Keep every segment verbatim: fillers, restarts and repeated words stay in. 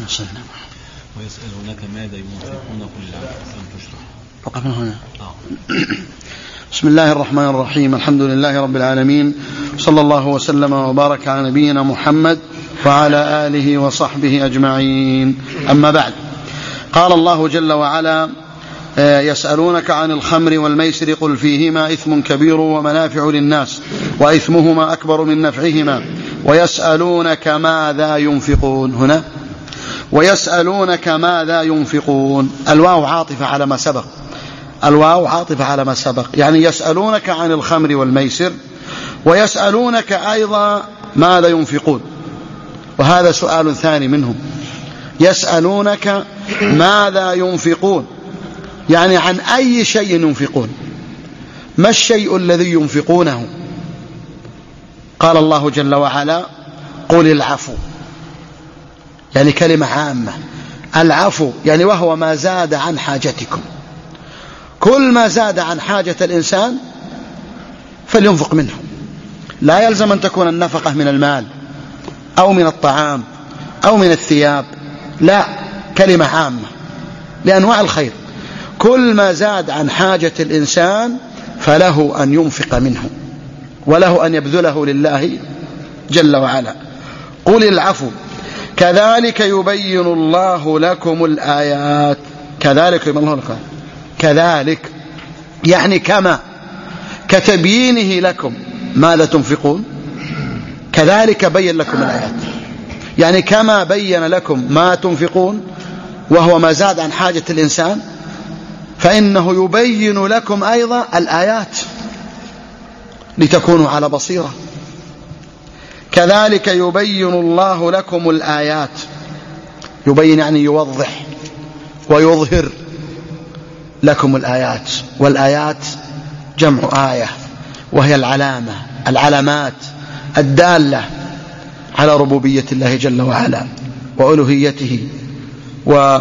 ويسألونك ماذا ينفقون قل العفو أن تشرح. وقفنا هنا. بسم الله الرحمن الرحيم. الحمد لله رب العالمين، صلى الله وسلم وبارك على نبينا محمد وعلى آله وصحبه أجمعين. أما بعد، قال الله جل وعلا: يسألونك عن الخمر والميسر قل فيهما إثم كبير ومنافع للناس وإثمهما أكبر من نفعهما ويسألونك ماذا ينفقون. هنا ويسألونك ماذا ينفقون، الواو عاطفة على ما سبق، الواو عاطفة على ما سبق، يعني يسألونك عن الخمر والميسر ويسألونك أيضا ماذا ينفقون، وهذا سؤال ثاني منهم. يسألونك ماذا ينفقون، يعني عن أي شيء ينفقون، ما الشيء الذي ينفقونه؟ قال الله جل وعلا: قل العفو، يعني كلمة عامة، العفو يعني وهو ما زاد عن حاجتكم، كل ما زاد عن حاجة الإنسان فلينفق منه، لا يلزم أن تكون النفقة من المال أو من الطعام أو من الثياب، لا، كلمة عامة لأنواع الخير، كل ما زاد عن حاجة الإنسان فله أن ينفق منه وله أن يبذله لله جل وعلا. قل العفو كذلك يبين الله لكم الآيات، كذلك يبين الله لكم، كذلك يعني كما، كتبيينه لكم ماذا تنفقون، كذلك بين لكم الآيات، يعني كما بين لكم ما تنفقون وهو ما زاد عن حاجة الإنسان، فإنه يبين لكم أيضا الآيات لتكونوا على بصيرة. كذلك يبين الله لكم الآيات، يبين يعني يوضح ويظهر لكم الآيات، والآيات جمع آية، وهي العلامة، العلامات الدالة على ربوبية الله جل وعلا وألوهيته. و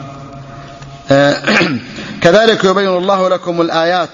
كذلك يبين الله لكم الآيات،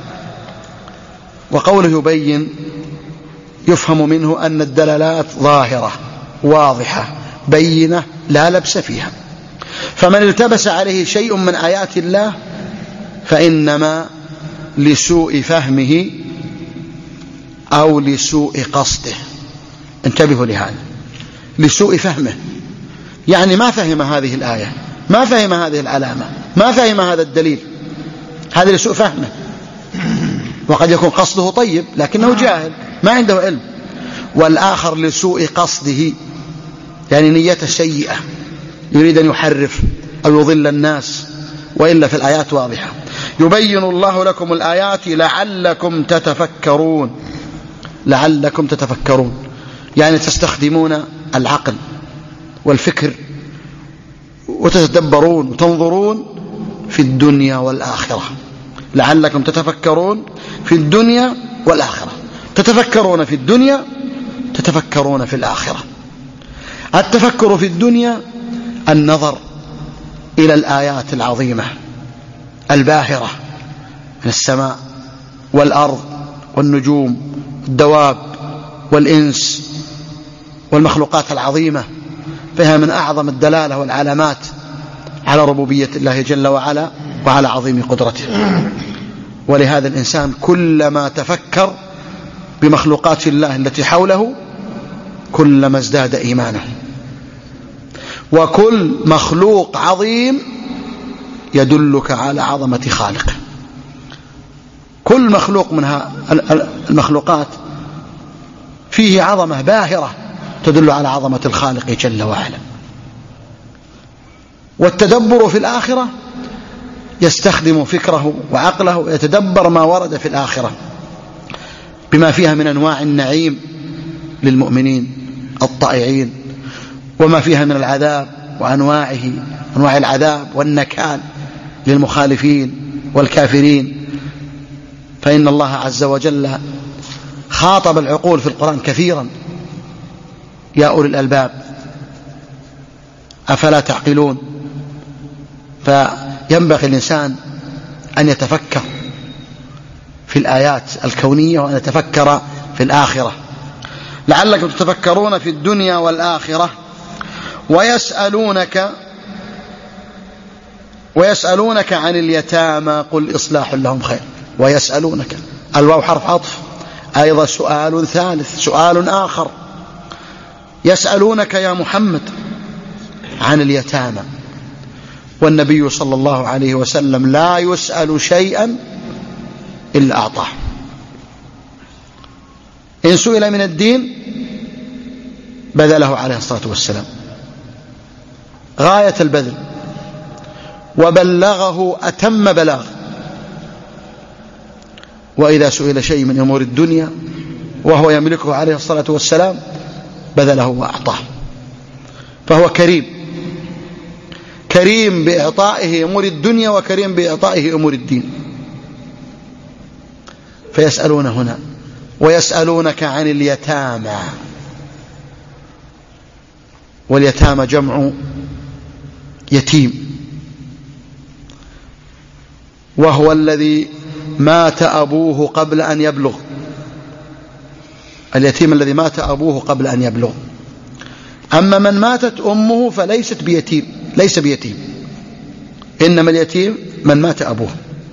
وقوله يبين يفهم منه أن الدلالات ظاهرة واضحة بينة لا لبس فيها، فمن التبس عليه شيء من آيات الله فإنما لسوء فهمه أو لسوء قصده، انتبهوا لهذا، لسوء فهمه، يعني ما فهم هذه الآية، ما فهم هذه العلامة، ما فهم هذا الدليل، هذا لسوء فهمه، وقد يكون قصده طيب لكنه جاهل ما عنده علم، والآخر لسوء قصده، يعني نيته سيئة، يريد أن يحرف أو يضل الناس، وإلا في الآيات واضحة. يبين الله لكم الآيات لعلكم تتفكرون، لعلكم تتفكرون يعني تستخدمون العقل والفكر وتتدبرون وتنظرون في الدنيا والآخرة، لعلكم تتفكرون في الدنيا والآخرة، تتفكرون في الدنيا تتفكرون في الآخرة. التفكر في الدنيا النظر إلى الآيات العظيمة الباهرة من السماء والأرض والنجوم والدواب والإنس والمخلوقات العظيمة، فيها من أعظم الدلالة والعلامات على ربوبية الله جل وعلا وعلى عظيم قدرته. ولهذا الإنسان كلما تفكر بمخلوقات الله التي حوله كلما ازداد إيمانه، وكل مخلوق عظيم يدلك على عظمة خالقه، كل مخلوق من المخلوقات فيه عظمة باهرة تدل على عظمة الخالق جل وعلا. والتدبر في الآخرة يستخدم فكره وعقله ويتدبر ما ورد في الآخرة بما فيها من أنواع النعيم للمؤمنين الطائعين، وما فيها من العذاب وأنواعه، أنواع العذاب والنكال للمخالفين والكافرين. فإن الله عز وجل خاطب العقول في القرآن كثيرا: يا أولي الألباب أفلا تعقلون. فينبغي الإنسان أن يتفكر في الآيات الكونية وأن يتفكر في الآخرة. لعلكم تتفكرون في الدنيا والآخرة ويسألونك ويسألونك عن اليتامى قل إصلاح لهم خير. ويسألونك، الواو حرف عطف، أيضا سؤال ثالث، سؤال آخر. يسألونك يا محمد عن اليتامى، والنبي صلى الله عليه وسلم لا يسأل شيئا إلا أعطاه. إن سئل من الدين بذله عليه الصلاة والسلام غاية البذل، وبلغه أتم بلاغ. وإذا سئل شيء من أمور الدنيا وهو يملكه عليه الصلاة والسلام بذله وأعطاه. فهو كريم، كريم بإعطائه أمور الدنيا وكريم بإعطائه أمور الدين. فيسألون هنا ويسألونك عن اليتامى، واليتامى جمع يتيم، وهو الذي مات أبوه قبل أن يبلغ. اليتيم الذي مات أبوه قبل أن يبلغ. أما من ماتت أمه فليست بيتيم، ليس بيتيم، إنما اليتيم من مات أبوه،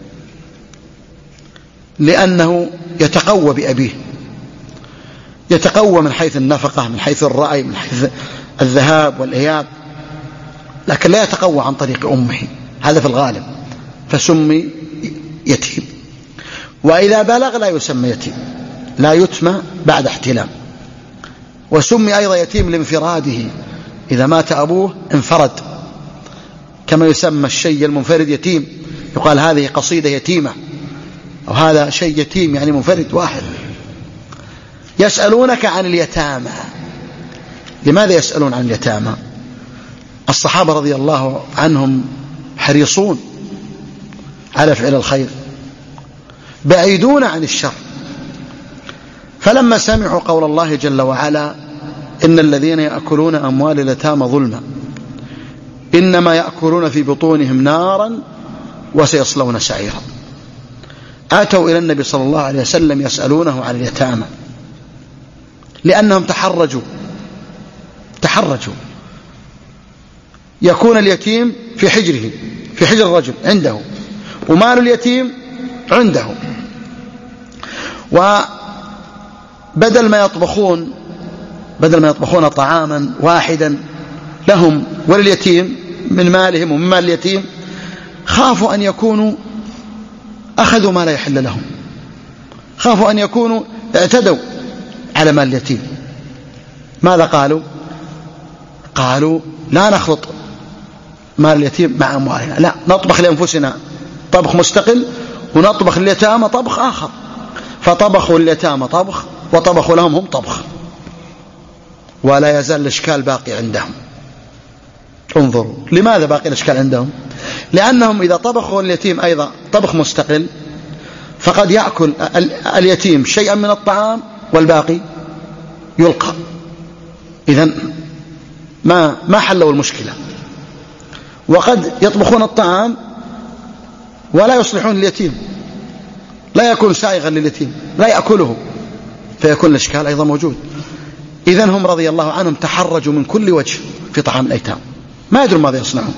لأنه يتقوى بأبيه، يتقوى من حيث النفقة، من حيث الرأي، من حيث الذهاب والإياب، لكن لا يتقوى عن طريق أمه، هذا في الغالب، فسمي يتيم. وإذا بلغ لا يسمى يتيم، لا يتمى بعد احتلام. وسمي أيضا يتيم لانفراده، إذا مات أبوه انفرد، كما يسمى الشيء المنفرد يتيم، يقال هذه قصيدة يتيمة، أو هذا شيء يتيم يعني منفرد واحد. يسألونك عن اليتامى. لماذا يسألون عن اليتامى؟ الصحابة رضي الله عنهم حريصون على فعل الخير، بعيدون عن الشر. فلما سمعوا قول الله جل وعلا إن الذين يأكلون أموال اليتامى ظلما إنما يأكلون في بطونهم نارا وسيصلون سعيرا، آتوا إلى النبي صلى الله عليه وسلم يسألونه عن اليتامى، لأنهم تحرجوا تحرجوا يكون اليتيم في حجره، في حجر الرجل عنده، ومال اليتيم عنده، وبدل ما يطبخون بدل ما يطبخون طعاما واحدا لهم ولليتيم من مالهم ومن مال اليتيم، خافوا أن يكونوا أخذوا ما لا يحل لهم، خافوا أن يكونوا اعتدوا على مال اليتيم. ماذا قالوا؟ قالوا لا نخلط مال اليتيم مع أموالنا، لا، نطبخ لأنفسنا طبخ مستقل ونطبخ لليتامى طبخ آخر. فطبخوا اليتامى طبخ وطبخوا لهم هم طبخ، ولا يزال الإشكال باقي عندهم. انظروا لماذا باقي الإشكال عندهم؟ لأنهم إذا طبخوا اليتيم أيضا طبخ مستقل فقد يأكل اليتيم شيئا من الطعام والباقي يلقى، إذن ما ما حلوا المشكلة. وقد يطبخون الطعام ولا يصلحون اليتيم، لا يكون سائغا لليتيم، لا يأكله، فيكون الإشكال أيضا موجود. إذن هم رضي الله عنهم تحرجوا من كل وجه في طعام الأيتام، ما يدرون ماذا يصنعون.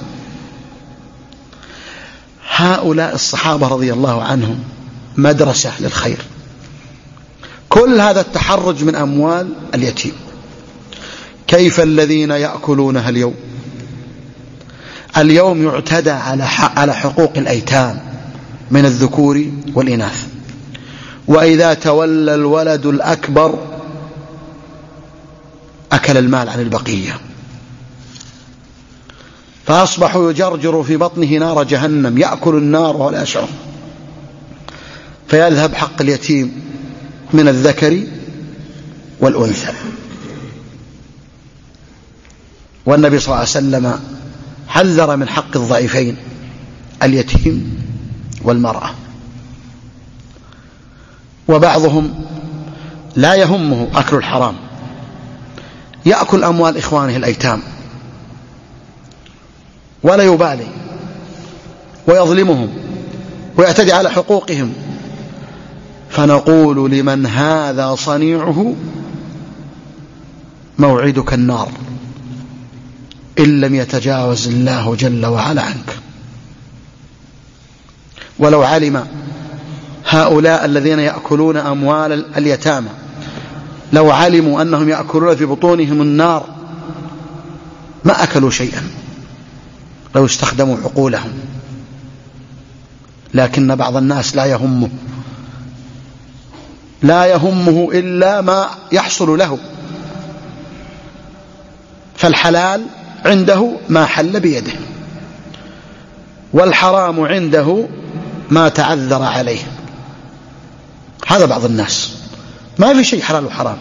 هؤلاء الصحابة رضي الله عنهم مدرسة للخير. كل هذا التحرج من أموال اليتيم، كيف الذين يأكلونها اليوم؟ اليوم يعتدى على على حقوق الأيتام من الذكور والإناث، وإذا تولى الولد الأكبر أكل المال عن البقية، فأصبحوا يجرجر في بطنه نار جهنم، يأكل النار وهو لا يشعر، فيذهب حق اليتيم من الذكر والأنثى. والنبي صلى الله عليه وسلم حذر من حق الضعيفين اليتيم والمرأة. وبعضهم لا يهمه أكل الحرام، يأكل أموال إخوانه الأيتام ولا يبالي، ويظلمهم ويعتدي على حقوقهم. فنقول لمن هذا صنيعه موعدك النار، إن لم يتجاوز الله جل وعلا عنك. ولو علم هؤلاء الذين يأكلون أموال اليتامى لو علموا أنهم يأكلون في بطونهم النار ما أكلوا شيئا لو استخدموا عقولهم. لكن بعض الناس لا يهمه لا يهمه إلا ما يحصل له، فالحلال عنده ما حل بيده، والحرام عنده ما تعذر عليه. هذا بعض الناس، ما في شيء حلال وحرام.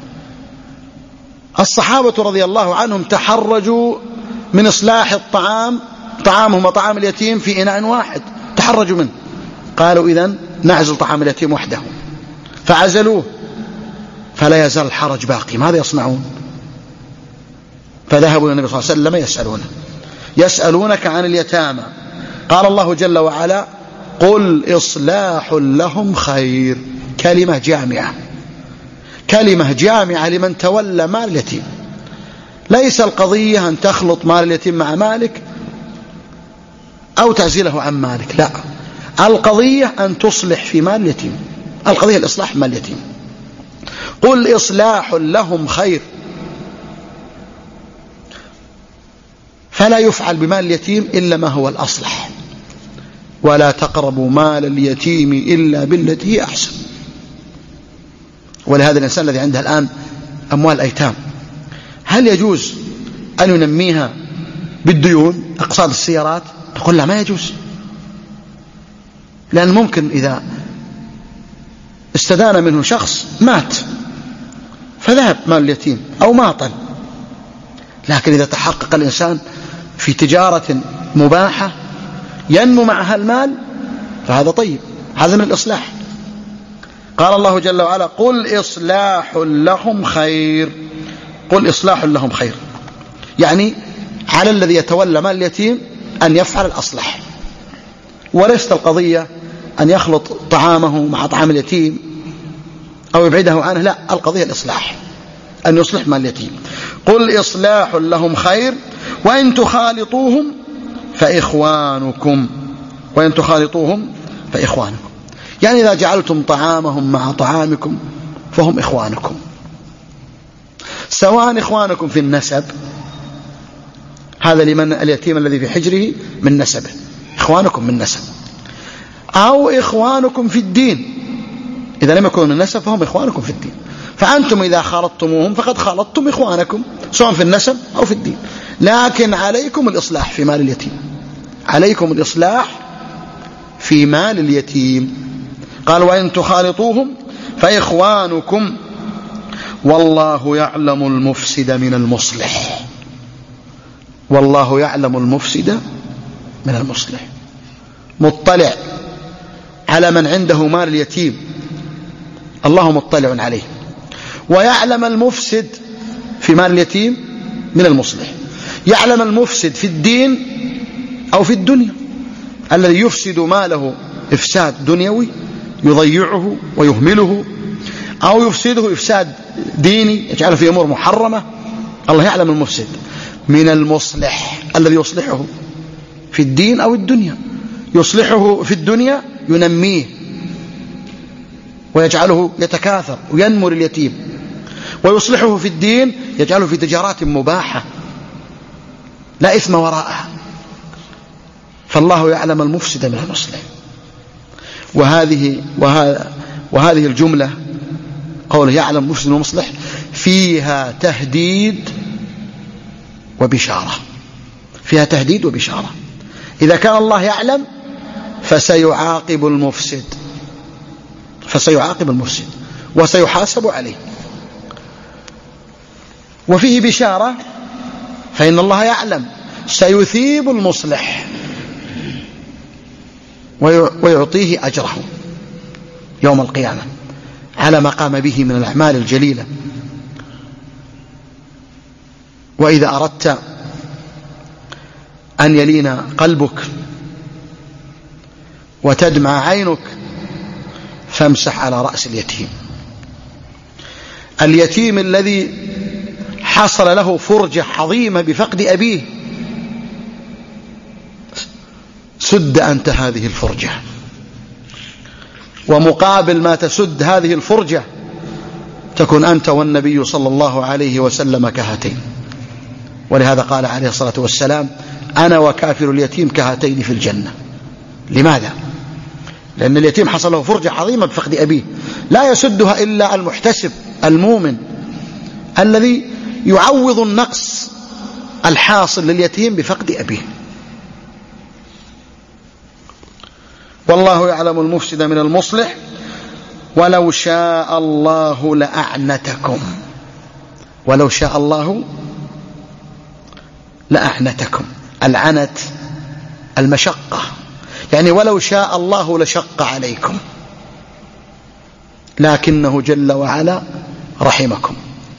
الصحابة رضي الله عنهم تحرجوا من إصلاح الطعام طعامهم وطعام اليتيم في إناء واحد، تحرجوا منه، قالوا إذن نعزل طعام اليتيم وحده، فعزلوه، فلا يزال الحرج باقي. ماذا يصنعون؟ فذهبوا إلى النبي صلى الله عليه وسلم يسألونه يسألونك عن اليتامى، قال الله جل وعلا قل إصلاح لهم خير. كلمة جامعة، كلمة جامعة لمن تولى مال اليتيم. ليس القضية أن تخلط مال اليتيم مع مالك أو تعزله عن مالك، لا، القضية أن تصلح في مال اليتيم، القضية الإصلاح مال اليتيم. قل إصلاح لهم خير، فلا يفعل بمال اليتيم إلا ما هو الأصلح. ولا تقربوا مال اليتيم إلا بالتي هي أحسن. ولهذا الإنسان الذي عنده الآن أموال أيتام هل يجوز أن ينميها بالديون أقساط السيارات؟ نقول لا، ما يجوز، لأن ممكن إذا استدان منه شخص مات فذهب مال اليتيم أو ماطل. لكن إذا تحقق الإنسان في تجارة مباحة ينمو معها المال فهذا طيب، هذا من الإصلاح. قال الله جل وعلا قل إصلاح لهم خير. قل إصلاح لهم خير، يعني على الذي يتولى مال اليتيم أن يفعل الأصلح، وليست القضية أن يخلط طعامه مع طعام اليتيم أو يبعده عنه، لا، القضية الإصلاح، أن يصلح مال اليتيم. قل إصلاح لهم خير وإن تخالطوهم فإخوانكم. وإن تخالطوهم فإخوانكم، يعني إذا جعلتم طعامهم مع طعامكم فهم إخوانكم، سواء إخوانكم في النسب، هذا لمن اليتيم الذي في حجره من نسبه، إخوانكم من نسب، أو إخوانكم في الدين، إذا لم يكونوا من النسب فهم إخوانكم في الدين. فأنتم إذا خالطتموهم فقد خالطتم إخوانكم سواء في النسب أو في الدين. لكن عليكم الإصلاح في مال اليتيم، عليكم الإصلاح في مال اليتيم. قال وإن تخالطوهم فإخوانكم والله يعلم المفسد من المصلح. والله يعلم المفسد من المصلح، مطلع على من عنده مال اليتيم، الله مطلع عليه، ويعلم المفسد في مال اليتيم من المصلح. يعلم المفسد في الدين أو في الدنيا، الذي يفسد ماله إفساد دنيوي يضيعه ويهمله، أو يفسده إفساد ديني يجعله في أمور محرمة. الله يعلم المفسد من المصلح الذي يصلحه في الدين أو الدنيا. يصلحه في الدنيا ينميه ويجعله يتكاثر وينمو اليتيم، ويصلحه في الدين يجعله في تجارات مباحة لا إثم وراءها. فالله يعلم المفسد من المصلح. وهذه وهذا وهذه الجملة قوله يعلم المفسد من المصلح فيها تهديد وبشارة، فيها تهديد وبشارة. إذا كان الله يعلم فسيعاقب المفسد، فسيعاقب المفسد وسيحاسب عليه. وفيه بشارة، فإن الله يعلم سيثيب المصلح ويعطيه أجره يوم القيامة على ما قام به من الأعمال الجليلة. وإذا أردت أن يلين قلبك وتدمع عينك فامسح على رأس اليتيم، اليتيم الذي حصل له فرجة عظيمة بفقد أبيه، سد أنت هذه الفرجة، ومقابل ما تسد هذه الفرجة تكون أنت والنبي صلى الله عليه وسلم كهاتين. ولهذا قال عليه الصلاة والسلام: أنا وكافر اليتيم كهاتين في الجنة. لماذا؟ لأن اليتيم حصل له فرجة عظيمة بفقد أبيه، لا يسدها إلا المحتسب المؤمن الذي يعوض النقص الحاصل لليتيم بفقد أبيه. والله يعلم المفسد من المصلح ولو شاء الله لأعنتكم. ولو شاء الله لأعنتكم. العنت المشقة، يعني ولو شاء الله لشق عليكم، لكنه جل وعلا رحمكم.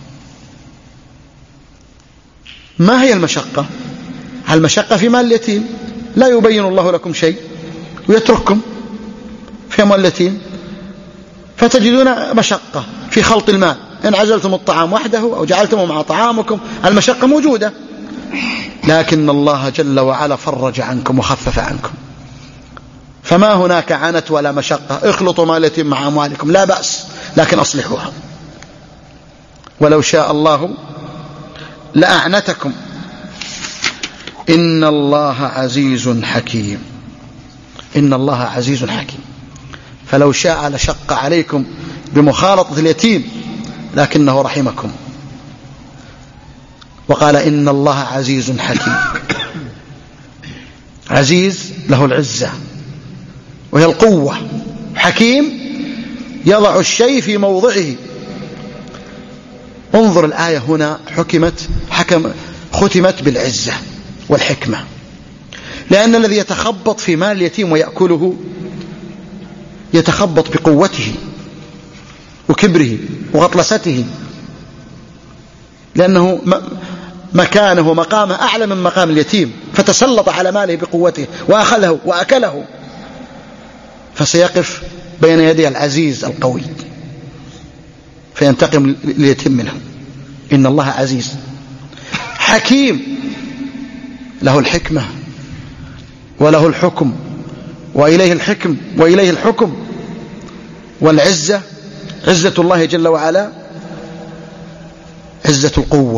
ما هي المشقة؟ المشقة في مال اليتيم، لا يبين الله لكم شيء ويترككم في أموال اليتيم، فتجدون مشقة في خلط المال. إن عزلتم الطعام وحده أو جعلتمه مع طعامكم المشقة موجودة، لكن الله جل وعلا فرج عنكم وخفف عنكم. فما هناك عنت ولا مشقة. اخلطوا مال اليتيم مع أموالكم لا بأس، لكن أصلحوها. ولو شاء الله لأعنتكم إن الله عزيز حكيم. إن الله عزيز حكيم. فلو شاء لشق عليكم بمخالطة اليتيم، لكنه رحمكم. وقال: إن الله عزيز حكيم. عزيز له العزة وهي القوة، حكيم يضع الشيء في موضعه. انظر الآية هنا حكمت حكم ختمت بالعزة والحكمة، لأن الذي يتخبط في مال اليتيم ويأكله يتخبط بقوته وكبره وغطلسته، لأنه مكانه ومقامه أعلى من مقام اليتيم، فتسلط على ماله بقوته وأخذه وأكله، فسيقف بين يدي العزيز القوي فينتقم اليتيم منه. إن الله عزيز حكيم، له الحكمة وله الحكم وإليه الحكم وإليه الحكم. والعزة، عزة الله جل وعلا عزة القوة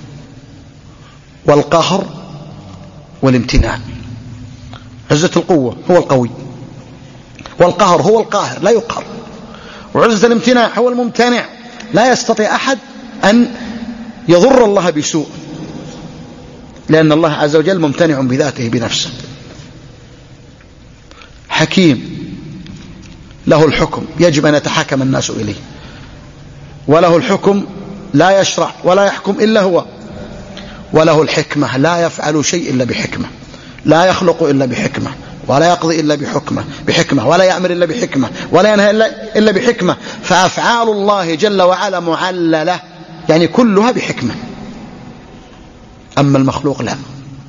والقهر والامتنان. عزة القوة هو القوي، والقهر هو القاهر لا يقهر، وعزة الامتناع هو الممتنع، لا يستطيع أحد أن يضر الله بسوء، لأن الله عز وجل ممتنع بذاته بنفسه. حكيم له الحكم، يجب أن يتحاكم الناس إليه، وله الحكم لا يشرع ولا يحكم إلا هو، وله الحكمة لا يفعل شيء إلا بحكمة، لا يخلق إلا بحكمة، ولا يقضي إلا بحكمة بحكمة ولا يأمر إلا بحكمة، ولا ينهى إلا بحكمة. فأفعال الله جل وعلا معللة، يعني كلها بحكمة. أما المخلوق لا،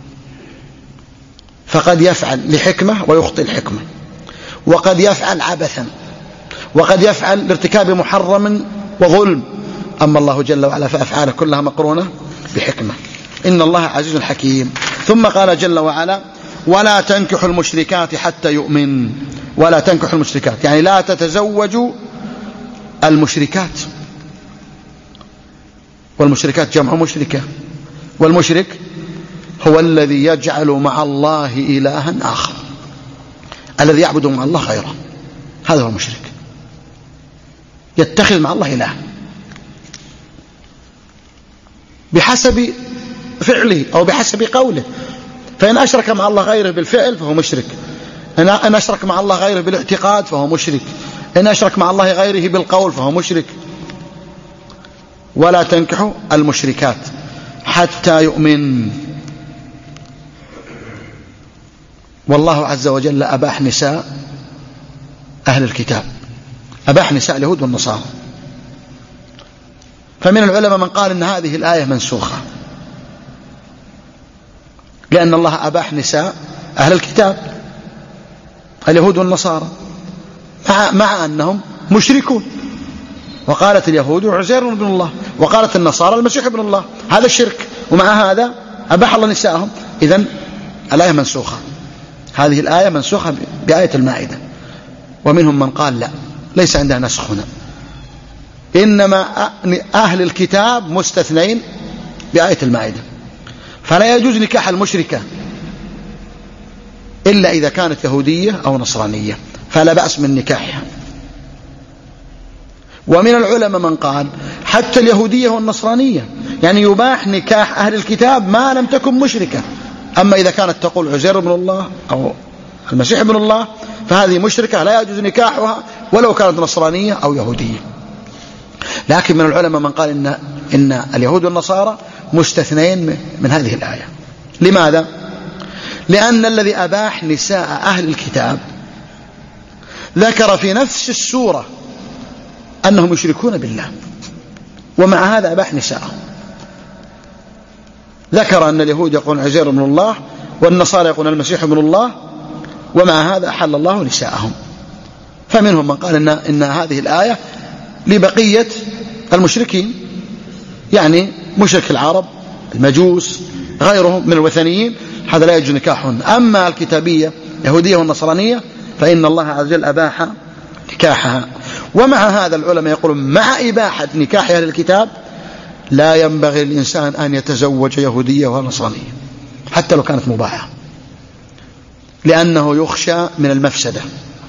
فقد يفعل لحكمة ويخطئ الحكمة، وقد يفعل عبثا، وقد يفعل لارتكاب محرم وظلم. أما الله جل وعلا فأفعاله كلها مقرونة بحكمة. إن الله عزيز حكيم. ثم قال جل وعلا: ولا تنكحوا المشركات حتى يؤمن. ولا تنكحوا المشركات يعني لا تتزوجوا المشركات، والمشركات جمع مشركة، والمشرك هو الذي يجعل مع الله إلها آخر، الذي يعبد مع الله غيره، هذا هو المشرك، يتخذ مع الله إله بحسب فعله أو بحسب قوله. فإن أشرك مع الله غيره بالفعل فهو مشرك، إن أشرك مع الله غيره بالاعتقاد فهو مشرك، إن أشرك مع الله غيره بالقول فهو مشرك. ولا تنكحوا المشركات حتى يؤمن. والله عز وجل أباح نساء أهل الكتاب، أباح نساء اليهود والنصارى. فمن العلماء من قال إن هذه الآية منسوخة، لأن الله أباح نساء أهل الكتاب اليهود والنصارى مع, مع أنهم مشركون. وقالت اليهود عزير ابن الله، وقالت النصارى المسيح ابن الله، هذا شرك، ومع هذا أباح الله نساءهم. إذن الآية منسوخة، هذه الآية منسوخة بآية المائدة. ومنهم من قال لا، ليس عندها نسخ هنا، إنما أهل الكتاب مستثنين بآية المائدة، فلا يجوز نكاح المشركة إلا إذا كانت يهودية أو نصرانية، فلا بأس من نكاحها. ومن العلماء من قال حتى اليهودية والنصرانية، يعني يباح نكاح أهل الكتاب ما لم تكن مشركة. أما إذا كانت تقول عزير ابن الله أو المسيح ابن الله فهذه مشركة لا يجوز نكاحها ولو كانت نصرانية أو يهودية. لكن من العلماء من قال إن, إن اليهود والنصارى مستثنين من هذه الآية. لماذا؟ لأن الذي أباح نساء أهل الكتاب ذكر في نفس السورة أنهم يشركون بالله، ومع هذا أباح نساءهم. ذكر أن اليهود يقولون عزير ابن الله والنصارى يقولون المسيح ابن الله، ومع هذا أحل الله نساءهم. فمنهم من قال إن, إن هذه الآية لبقية المشركين، يعني مشرك العرب، المجوس، غيرهم من الوثنيين، هذا لا يجوز نكاحهم. أما الكتابية يهودية والنصرانية فإن الله عز وجل أباح نكاحها. ومع هذا العلماء يقولون مع إباحة نكاح أهل الكتاب لا ينبغي الإنسان أن يتزوج يهودية ونصرانية حتى لو كانت مباحة، لأنه يخشى من المفسدة،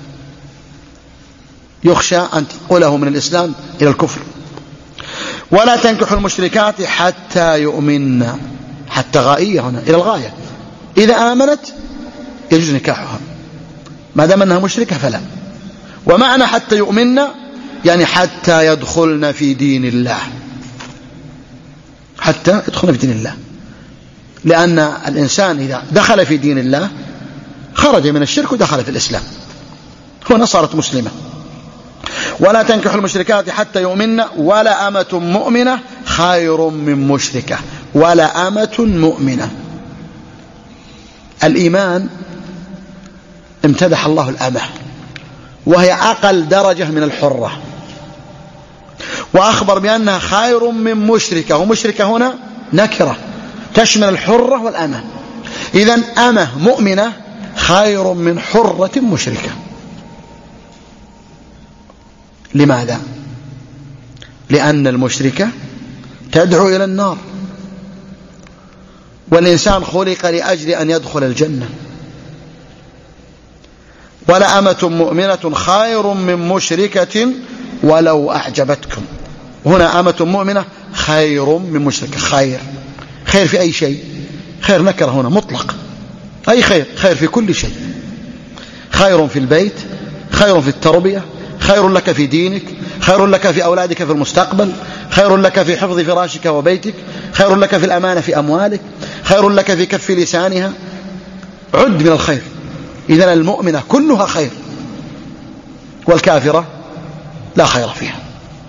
يخشى أن تنقله من الإسلام إلى الكفر. ولا تنكحوا المشركات حتى يؤمن، حتى غائية هنا إلى الغاية، إذا آمنت يجوز نكاحها، ما دام أنها مشركة فلا. ومعنى حتى يؤمن يعني حتى يدخلن في دين الله، حتى يدخلن في دين الله، لأن الإنسان إذا دخل في دين الله خرج من الشرك ودخل في الإسلام، هنا صارت مسلمة. ولا تنكحوا المشركات حتى يؤمن ولا أمة مؤمنة خير من مشركة، ولا أمة مؤمنة. الإيمان امتدح الله الأمة، وهي أقل درجة من الحرة، وأخبر بأنها خير من مشركة، ومشركة هنا نكرة تشمل الحرة والأمة. إذن أمة مؤمنة خير من حرة مشركة. لماذا؟ لأن المشركة تدعو إلى النار، والإنسان خلق لأجل أن يدخل الجنة. ولا أمة مؤمنة خير من مشركة ولو أعجبتكم. هنا أمة مؤمنة خير من مشركة، خير خير في أي شيء، خير نكر هنا مطلق، أي خير، خير في كل شيء، خير في البيت، خير في التربية، خير لك في دينك، خير لك في أولادك في المستقبل، خير لك في حفظ فراشك وبيتك، خير لك في الأمانة في أموالك، خير لك في كف لسانها، عد من الخير. إذن المؤمنة كلها خير، والكافرة لا خير فيها،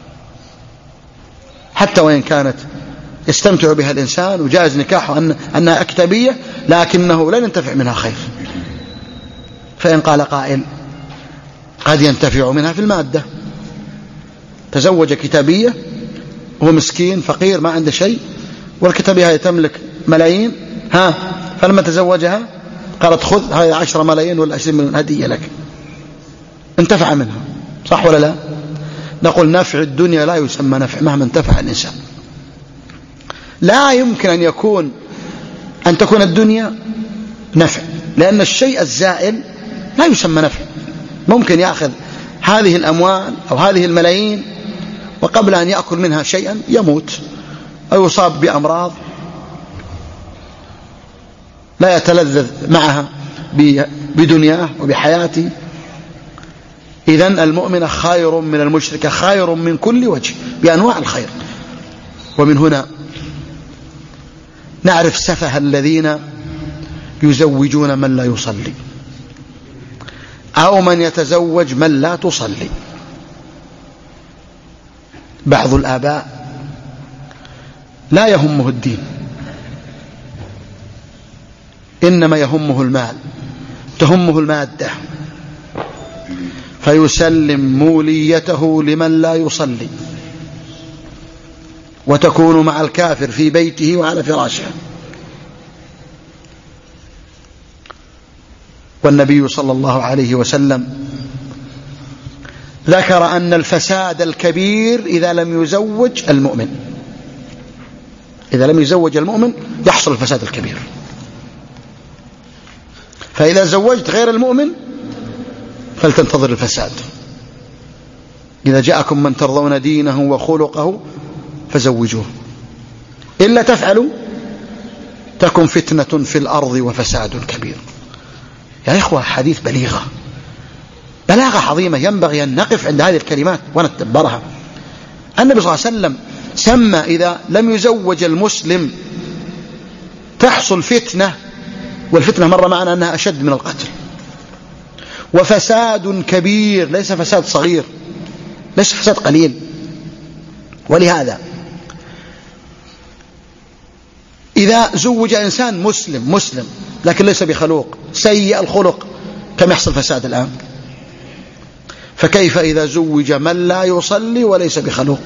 حتى وإن كانت يستمتع بها الإنسان وجائز نكاحه أن أنها أكتابية، لكنه لن ينتفع منها خير. فإن قال قائل قد ينتفع منها في المادة، تزوج كتابية وهو مسكين فقير ما عنده شيء، والكتابية هي تملك ملايين، ها فلما تزوجها قالت خذ هاي عشرة ملايين ولا عشرين مليون هدية لك، انتفع منها، صح ولا لا؟ نقول نفع الدنيا لا يسمى نفع مهما انتفع الإنسان. لا يمكن أن يكون أن تكون الدنيا نفع، لأن الشيء الزائل لا يسمى نفع. ممكن يأخذ هذه الأموال أو هذه الملايين وقبل أن يأكل منها شيئا يموت أو يصاب بأمراض لا يتلذذ معها بدنياه وبحياته. إذن المؤمنة خير من المشركة، خير من كل وجه بأنواع الخير. ومن هنا نعرف سفه الذين يزوجون من لا يصلي، أو من يتزوج من لا تصلي. بعض الآباء لا يهمه الدين، إنما يهمه المال، تهمه المادة، فيسلم موليته لمن لا يصلي، وتكون مع الكافر في بيته وعلى فراشه. والنبي صلى الله عليه وسلم ذكر أن الفساد الكبير إذا لم يزوج المؤمن، إذا لم يزوج المؤمن يحصل الفساد الكبير. فإذا زوجت غير المؤمن فلتنتظر الفساد. إذا جاءكم من ترضون دينه وخلقه فزوجوه، إلا تفعلوا تكن فتنة في الأرض وفساد كبير. يا إخوة حديث بليغة، بلاغة عظيمة، ينبغي أن نقف عند هذه الكلمات ونتدبرها. النبي صلى الله عليه وسلم سمى إذا لم يزوج المسلم تحصل فتنة، والفتنة مرة معنا أنها أشد من القتل، وفساد كبير، ليس فساد صغير، ليس فساد قليل. ولهذا إذا زوج إنسان مسلم مسلم لكن ليس بخلوق، سيء الخلق، كم يحصل فساد الآن، فكيف إذا زوج من لا يصلي وليس بخلوق؟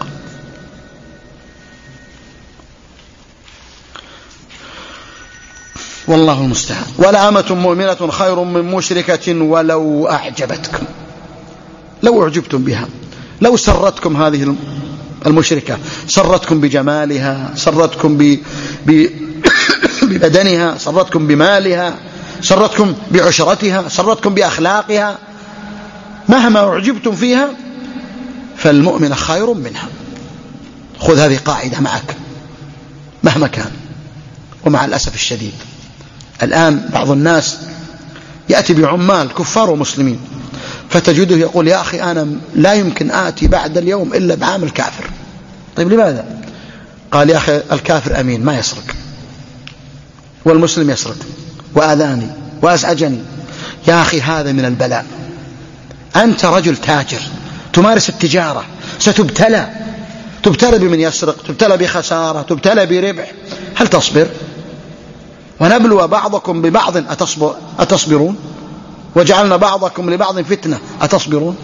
والله المستعان. ولأمة مؤمنة خير من مشركة ولو أعجبتكم. لو أعجبتم بها، لو سرتكم هذه المشركة، سرتكم بجمالها، سرتكم ب... ب... ببدنها، سرتكم بمالها، سرتكم بعشرتها، سرتكم بأخلاقها، مهما أعجبتم فيها فالمؤمن خير منها. خذ هذه قاعدة معك مهما كان. ومع الأسف الشديد الآن بعض الناس يأتي بعمال كفار ومسلمين، فتجده يقول يا أخي أنا لا يمكن آتي بعد اليوم إلا بعامل كافر. طيب لماذا؟ قال يا أخي الكافر أمين ما يسرق، والمسلم يسرق وآذاني وأزعجني. يا أخي هذا من البلاء. أنت رجل تاجر تمارس التجارة، ستبتلى، تبتلى بمن يسرق، تبتلى بخسارة، تبتلى بربح، هل تصبر؟ ونبلو بعضكم ببعض أتصبر أتصبرون؟ وجعلنا بعضكم لبعض فتنة أتصبرون؟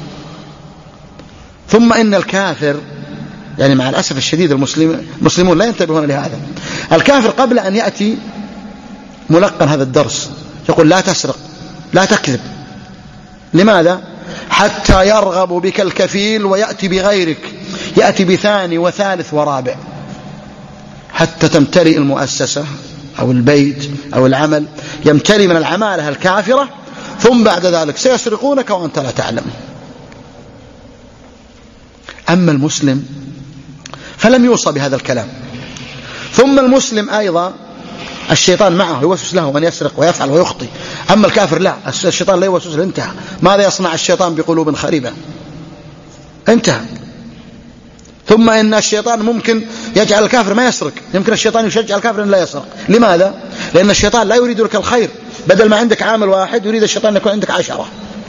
ثم إن الكافر، يعني مع الأسف الشديد المسلم المسلمون لا ينتبهون لهذا. الكافر قبل أن يأتي ملقن هذا الدرس يقول لا تسرق، لا تكذب. لماذا؟ حتى يرغب بك الكفيل ويأتي بغيرك، يأتي بثاني وثالث ورابع، حتى تمتلئ المؤسسة أو البيت أو العمل، يمتلئ من العمالة الكافرة، ثم بعد ذلك سيسرقونك وأنت لا تعلم. أما المسلم فلم يوصى بهذا الكلام. ثم المسلم أيضا الشيطان معه يوسوس له أن يسرق ويفعل ويخطي. أما الكافر لا، الشيطان لا يوسوس له، انتهى. ماذا يصنع الشيطان بقلوب خريبة؟ انتهى. ثم إن الشيطان ممكن يجعل الكافر ما يسرق، يمكن الشيطان يشجع الكافر أن لا يسرق. لماذا؟ لأن الشيطان لا يريد لك الخير، بدل ما عندك عامل واحد يريد الشيطان أن يكون عندك عشرة.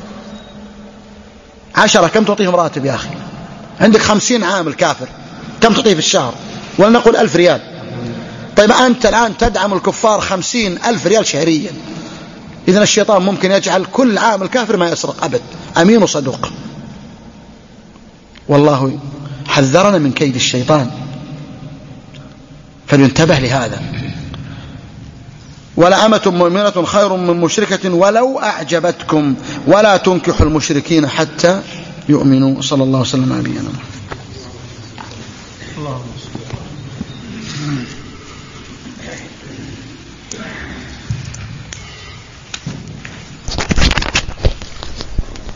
عشرة كم تعطيهم راتب يا أخي؟ عندك خمسين عامل كافر، كم تعطيه في الشهر؟ ولنقول ألف ريال. طيب أنت الآن تدعم الكفار خمسين ألف ريال شهريا، إذن الشيطان ممكن يجعل كل عامل كافر ما يسرق أبد، أمين وصدوق. والله حذرنا من كيد الشيطان، فلينتبه لهذا. ولأمة مؤمنة خير من مشركة ولو أعجبتكم ولا تنكحوا المشركين حتى يؤمنوا. صلى الله وسلم على نبينا محمد.